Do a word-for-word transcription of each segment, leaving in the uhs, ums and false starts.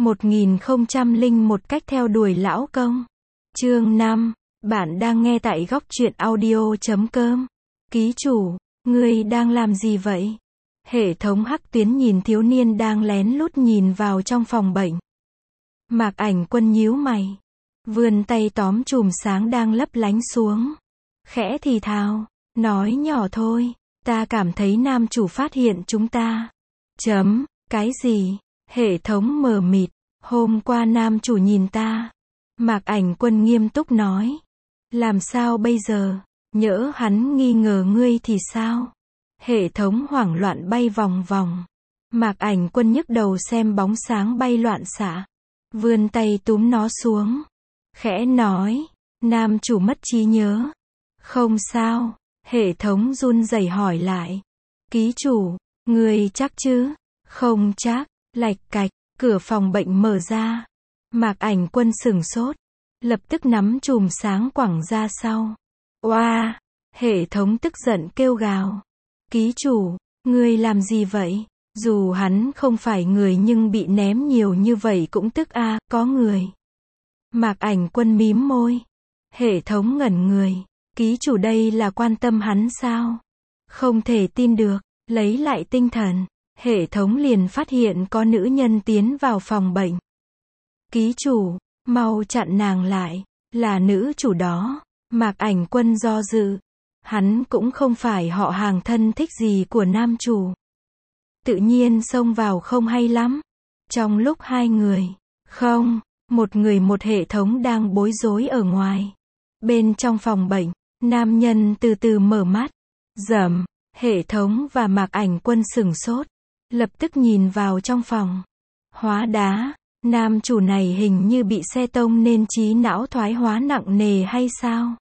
một nghìn không trăm lẻ một cách theo đuổi lão công. Chương năm. Bạn đang nghe tại góc truyện audio chấm com. Ký chủ, ngươi đang làm gì vậy? Hệ thống hắc tuyến nhìn thiếu niên đang lén lút nhìn vào trong phòng bệnh. Mạc Ảnh Quân nhíu mày, vươn tay tóm chùm sáng đang lấp lánh xuống. Khẽ thì thào, nói nhỏ thôi, ta cảm thấy nam chủ phát hiện chúng ta. Chấm, cái gì? Hệ thống mờ mịt, hôm qua nam chủ nhìn ta. Mạc Ảnh Quân nghiêm túc nói. Làm sao bây giờ? Nhỡ hắn nghi ngờ ngươi thì sao? Hệ thống hoảng loạn bay vòng vòng. Mạc Ảnh Quân nhức đầu xem bóng sáng bay loạn xạ. Vươn tay túm nó xuống. Khẽ nói, nam chủ mất trí nhớ. Không sao. Hệ thống run rẩy hỏi lại. Ký chủ, ngươi chắc chứ? Không chắc. Lạch cạch, cửa phòng bệnh mở ra. Mạc Ảnh Quân sửng sốt, lập tức nắm chùm sáng quẳng ra sau. Oa! Hệ thống tức giận kêu gào. Ký chủ, ngươi làm gì vậy? Dù hắn không phải người nhưng bị ném nhiều như vậy cũng tức a, à, có người. Mạc Ảnh Quân mím môi. Hệ thống ngẩn người. Ký chủ đây là quan tâm hắn sao? Không thể tin được. Lấy lại tinh thần, hệ thống liền phát hiện có nữ nhân tiến vào phòng bệnh. Ký chủ, mau chặn nàng lại. Là nữ chủ đó. Mạc Ảnh Quân do dự. Hắn cũng không phải họ hàng thân thích gì của nam chủ. Tự nhiên xông vào không hay lắm. Trong lúc hai người, không, một người một hệ thống đang bối rối ở ngoài. Bên trong phòng bệnh, nam nhân từ từ mở mắt. Rầm, hệ thống và Mạc Ảnh Quân sửng sốt. Lập tức nhìn vào trong phòng. Hóa đá, nam chủ này hình như bị xe tông nên trí não thoái hóa nặng nề hay sao?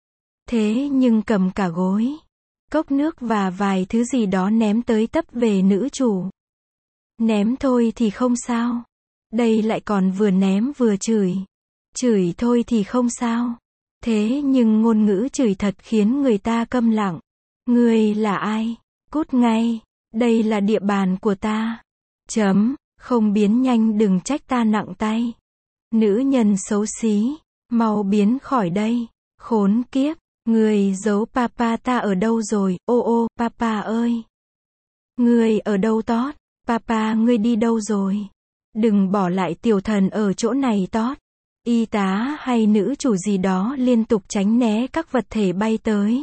Thế nhưng cầm cả gối, cốc nước và vài thứ gì đó ném tới tấp về nữ chủ. Ném thôi thì không sao. Đây lại còn vừa ném vừa chửi. Chửi thôi thì không sao. Thế nhưng ngôn ngữ chửi thật khiến người ta câm lặng. Ngươi là ai? Cút ngay. Đây là địa bàn của ta. Chấm, không biến nhanh đừng trách ta nặng tay. Nữ nhân xấu xí, mau biến khỏi đây. Khốn kiếp, người giấu papa ta ở đâu rồi? Ô ô, papa ơi. Ngươi ở đâu tót? Papa ngươi đi đâu rồi? Đừng bỏ lại tiểu thần ở chỗ này tót. Y tá hay nữ chủ gì đó liên tục tránh né các vật thể bay tới.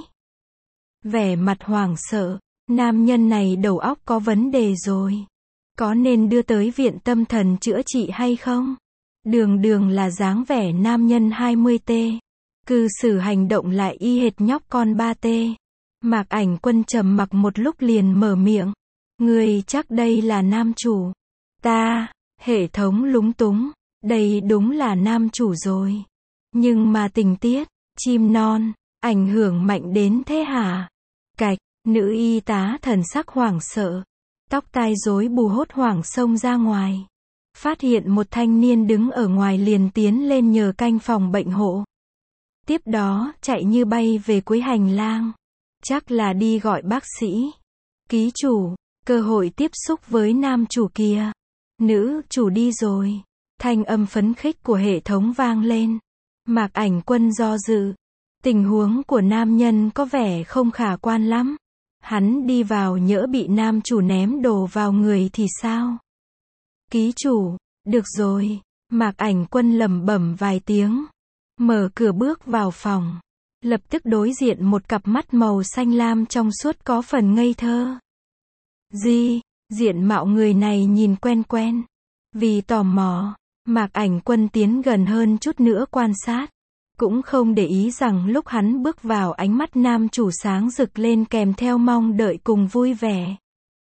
Vẻ mặt hoảng sợ. Nam nhân này đầu óc có vấn đề rồi. Có nên đưa tới viện tâm thần chữa trị hay không? Đường đường là dáng vẻ nam nhân hai mươi T. Cư xử hành động lại y hệt nhóc con ba T. Mạc Ảnh Quân trầm mặc một lúc liền mở miệng. Ngươi chắc đây là nam chủ. Ta, hệ thống lúng túng. Đây đúng là nam chủ rồi. Nhưng mà tình tiết, chim non, ảnh hưởng mạnh đến thế hả? Cạch. Nữ y tá thần sắc hoảng sợ, tóc tai rối bù hốt hoảng xông ra ngoài. Phát hiện một thanh niên đứng ở ngoài liền tiến lên nhờ canh phòng bệnh hộ. Tiếp đó, chạy như bay về cuối hành lang. Chắc là đi gọi bác sĩ. Ký chủ, cơ hội tiếp xúc với nam chủ kia. Nữ chủ đi rồi. Thanh âm phấn khích của hệ thống vang lên. Mạc Ảnh Quân do dự. Tình huống của nam nhân có vẻ không khả quan lắm. Hắn đi vào nhỡ bị nam chủ ném đồ vào người thì sao? Ký chủ, được rồi. Mạc Ảnh Quân lẩm bẩm vài tiếng. Mở cửa bước vào phòng. Lập tức đối diện một cặp mắt màu xanh lam trong suốt có phần ngây thơ. Gì? Diện mạo người này nhìn quen quen. Vì tò mò, Mạc Ảnh Quân tiến gần hơn chút nữa quan sát. Cũng không để ý rằng lúc hắn bước vào ánh mắt nam chủ sáng rực lên kèm theo mong đợi cùng vui vẻ.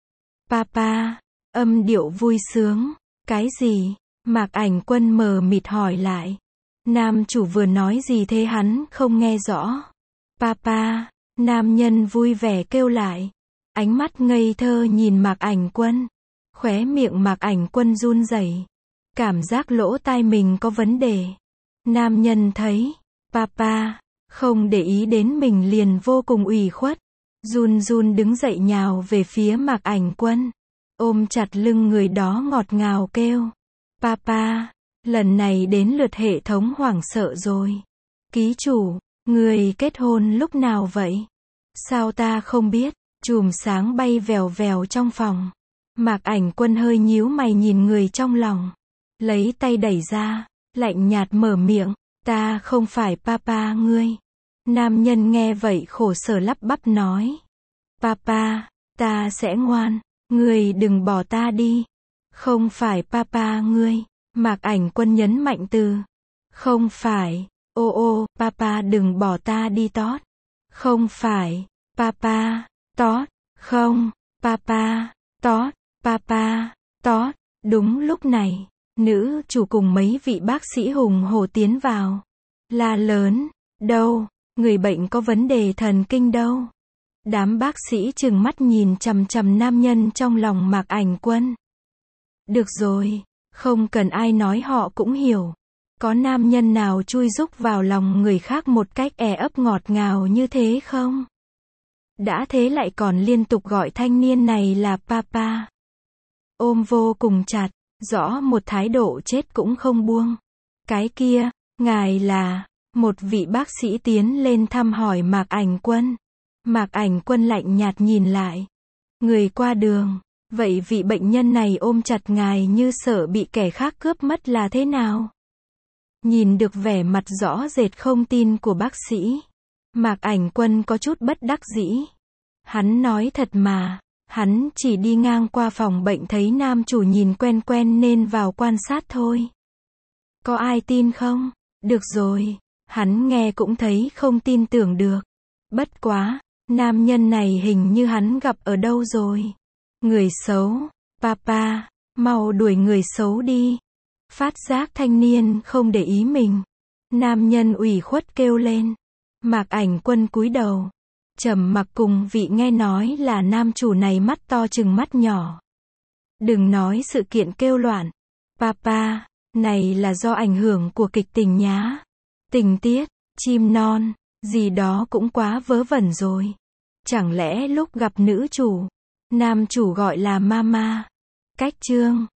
Papa, âm điệu vui sướng. Cái gì? Mạc Ảnh Quân mờ mịt hỏi lại. Nam chủ vừa nói gì thế hắn không nghe rõ. Papa, nam nhân vui vẻ kêu lại. Ánh mắt ngây thơ nhìn Mạc Ảnh Quân. Khóe miệng Mạc Ảnh Quân run rẩy. Cảm giác lỗ tai mình có vấn đề. Nam nhân thấy Papa không để ý đến mình liền vô cùng ủy khuất. Run run đứng dậy nhào về phía Mạc Ảnh Quân. Ôm chặt lưng người đó ngọt ngào kêu. Papa, lần này đến lượt hệ thống hoảng sợ rồi. Ký chủ, người kết hôn lúc nào vậy? Sao ta không biết? Chùm sáng bay vèo vèo trong phòng. Mạc Ảnh Quân hơi nhíu mày nhìn người trong lòng. Lấy tay đẩy ra, lạnh nhạt mở miệng, ta không phải papa ngươi. Nam nhân nghe vậy khổ sở lắp bắp nói. Papa, ta sẽ ngoan, ngươi đừng bỏ ta đi. Không phải papa ngươi. Mạc Ảnh Quân nhấn mạnh từ. Không phải, ô ô, papa đừng bỏ ta đi tót. Không phải, papa, tót, không, papa, tót, papa, tót. Đúng lúc này, nữ chủ cùng mấy vị bác sĩ hùng hổ tiến vào. La lớn, đâu, người bệnh có vấn đề thần kinh đâu. Đám bác sĩ trừng mắt nhìn chằm chằm nam nhân trong lòng Mạc Ảnh Quân. Được rồi, không cần ai nói họ cũng hiểu. Có nam nhân nào chui rúc vào lòng người khác một cách e ấp ngọt ngào như thế không? Đã thế lại còn liên tục gọi thanh niên này là papa. Ôm vô cùng chặt, rõ một thái độ chết cũng không buông. Cái kia, ngài là, một vị bác sĩ tiến lên thăm hỏi Mạc Ảnh Quân. Mạc Ảnh Quân lạnh nhạt nhìn lại. Người qua đường, vậy vị bệnh nhân này ôm chặt ngài như sợ bị kẻ khác cướp mất là thế nào? Nhìn được vẻ mặt rõ rệt không tin của bác sĩ. Mạc Ảnh Quân có chút bất đắc dĩ. Hắn nói thật mà, hắn chỉ đi ngang qua phòng bệnh thấy nam chủ nhìn quen quen nên vào quan sát thôi. Có ai tin không? Được rồi, hắn nghe cũng thấy không tin tưởng được. Bất quá, nam nhân này hình như hắn gặp ở đâu rồi. Người xấu, papa, mau đuổi người xấu đi. Phát giác thanh niên không để ý mình. Nam nhân ủy khuất kêu lên. Mạc Ảnh Quân cúi đầu. Trầm mặc cùng vị nghe nói là nam chủ này mắt to chừng mắt nhỏ. Đừng nói sự kiện kêu loạn. Papa, này là do ảnh hưởng của kịch tình nhá. Tình tiết, chim non, gì đó cũng quá vớ vẩn rồi. Chẳng lẽ lúc gặp nữ chủ, nam chủ gọi là mama. Cách chương